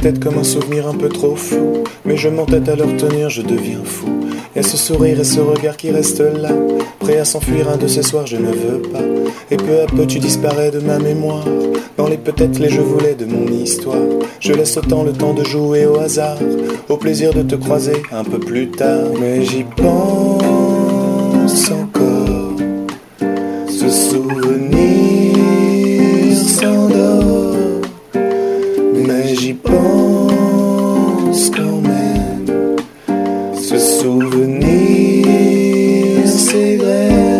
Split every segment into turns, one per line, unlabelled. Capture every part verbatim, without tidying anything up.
peut-être comme un souvenir un peu trop flou, mais je m'entête à le retenir, je deviens fou. Et ce sourire et ce regard qui restent là, prêt à s'enfuir un de ces soirs, je ne veux pas. Et peu à peu tu disparais de ma mémoire, dans les peut-être les je voulais de mon histoire. Je laisse autant le temps de jouer au hasard, au plaisir de te croiser un peu plus tard. Mais j'y pense encore, ce souvenir s'endort. Mais j'y pense quand même, ce souvenir s'égrène.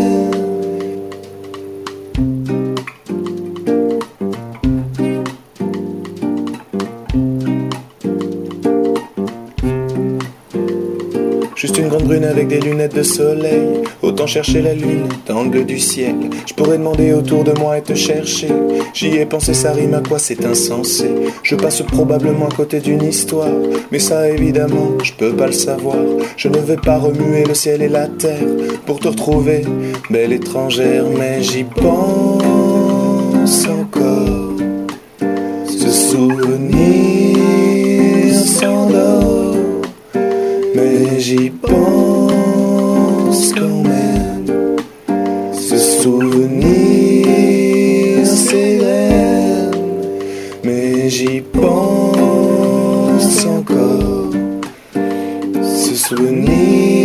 Juste une grande brune avec des lunettes de soleil, autant chercher la lune dans le bleu du ciel. Je pourrais demander autour de moi et te chercher, j'y ai pensé, ça rime à quoi, c'est insensé. Je passe probablement à côté d'une histoire, mais ça évidemment je peux pas le savoir. Je ne vais pas remuer le ciel et la terre pour te retrouver, belle étrangère. Mais j'y pense encore, ce souvenir s'endort. Mais j'y pense quand même, ce souvenir s'égrène. Mais j'y pense encore, ce souvenir